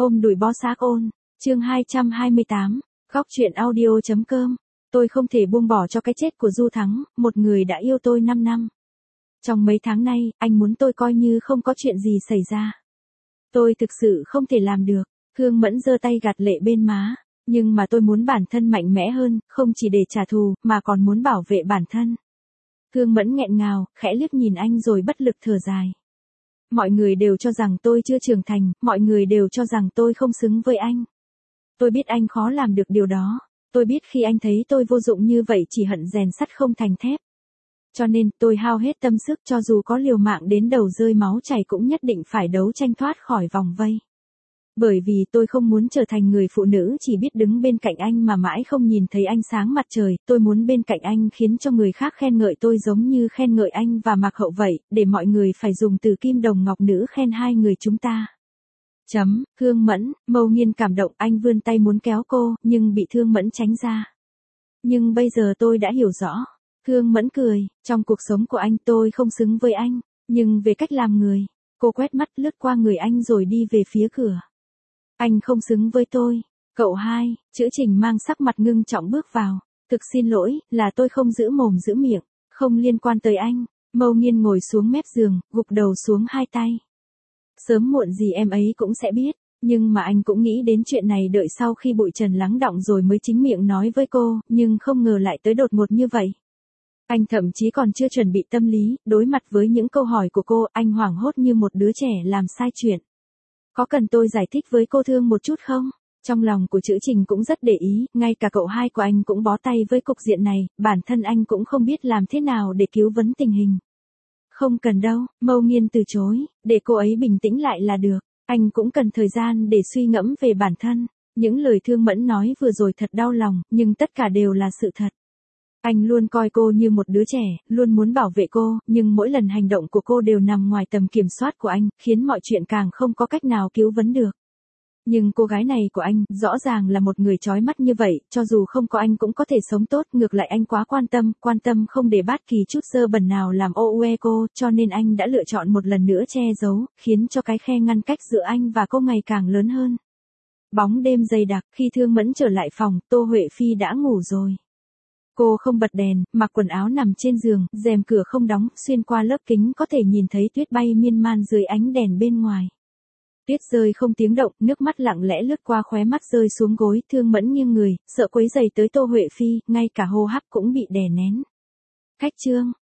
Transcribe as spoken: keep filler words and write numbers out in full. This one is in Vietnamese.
Ôm đùi bó xác ôn, chương hai trăm hai mươi tám, góc truyện audio.com. Tôi không thể buông bỏ cho cái chết của Du Thắng, một người đã yêu tôi năm năm. Trong mấy tháng nay, anh muốn tôi coi như không có chuyện gì xảy ra. Tôi thực sự không thể làm được. Hương Mẫn giơ tay gạt lệ bên má. Nhưng mà tôi muốn bản thân mạnh mẽ hơn, không chỉ để trả thù, mà còn muốn bảo vệ bản thân. Hương Mẫn nghẹn ngào, khẽ liếc nhìn anh rồi bất lực thở dài. Mọi người đều cho rằng tôi chưa trưởng thành, mọi người đều cho rằng tôi không xứng với anh. Tôi biết anh khó làm được điều đó. Tôi biết khi anh thấy tôi vô dụng như vậy chỉ hận rèn sắt không thành thép. Cho nên, tôi hao hết tâm sức cho dù có liều mạng đến đầu rơi máu chảy cũng nhất định phải đấu tranh thoát khỏi vòng vây. Bởi vì tôi không muốn trở thành người phụ nữ chỉ biết đứng bên cạnh anh mà mãi không nhìn thấy ánh sáng mặt trời, tôi muốn bên cạnh anh khiến cho người khác khen ngợi tôi giống như khen ngợi anh và Mạc Hậu vậy, để mọi người phải dùng từ kim đồng ngọc nữ khen hai người chúng ta. Chấm, Hương Mẫn, Mâu Nghiên cảm động, anh vươn tay muốn kéo cô, nhưng bị Hương Mẫn tránh ra. Nhưng bây giờ tôi đã hiểu rõ. Hương Mẫn cười, trong cuộc sống của anh tôi không xứng với anh, nhưng về cách làm người, cô quét mắt lướt qua người anh rồi đi về phía cửa. Anh không xứng với tôi. Cậu hai, chữ Trình mang sắc mặt ngưng trọng bước vào. Thực xin lỗi, là tôi không giữ mồm giữ miệng, không liên quan tới anh. Mâu Nghiên ngồi xuống mép giường, gục đầu xuống hai tay. Sớm muộn gì em ấy cũng sẽ biết, nhưng mà anh cũng nghĩ đến chuyện này đợi sau khi bụi trần lắng đọng rồi mới chính miệng nói với cô, nhưng không ngờ lại tới đột ngột như vậy. Anh thậm chí còn chưa chuẩn bị tâm lý, đối mặt với những câu hỏi của cô, anh hoảng hốt như một đứa trẻ làm sai chuyện. Có cần tôi giải thích với cô Thương một chút không? Trong lòng của chữ Trình cũng rất để ý, ngay cả cậu hai của anh cũng bó tay với cục diện này, bản thân anh cũng không biết làm thế nào để cứu vấn tình hình. Không cần đâu, Mâu Nghiên từ chối, để cô ấy bình tĩnh lại là được, anh cũng cần thời gian để suy ngẫm về bản thân. Những lời Thương Mẫn nói vừa rồi thật đau lòng, nhưng tất cả đều là sự thật. Anh luôn coi cô như một đứa trẻ, luôn muốn bảo vệ cô, nhưng mỗi lần hành động của cô đều nằm ngoài tầm kiểm soát của anh, khiến mọi chuyện càng không có cách nào cứu vấn được. Nhưng cô gái này của anh, rõ ràng là một người chói mắt như vậy, cho dù không có anh cũng có thể sống tốt, ngược lại anh quá quan tâm, quan tâm không để bất kỳ chút dơ bẩn nào làm ô uê cô, cho nên anh đã lựa chọn một lần nữa che giấu, khiến cho cái khe ngăn cách giữa anh và cô ngày càng lớn hơn. Bóng đêm dày đặc, khi Thương Mẫn trở lại phòng, Tô Huệ Phi đã ngủ rồi. Cô không bật đèn, mặc quần áo nằm trên giường, rèm cửa không đóng, xuyên qua lớp kính có thể nhìn thấy tuyết bay miên man dưới ánh đèn bên ngoài. Tuyết rơi không tiếng động, nước mắt lặng lẽ lướt qua khóe mắt rơi xuống gối, Thương Mẫn nghiêng người, sợ quấy rầy tới Tô Huệ Phi, ngay cả hô hấp cũng bị đè nén. Khách trương,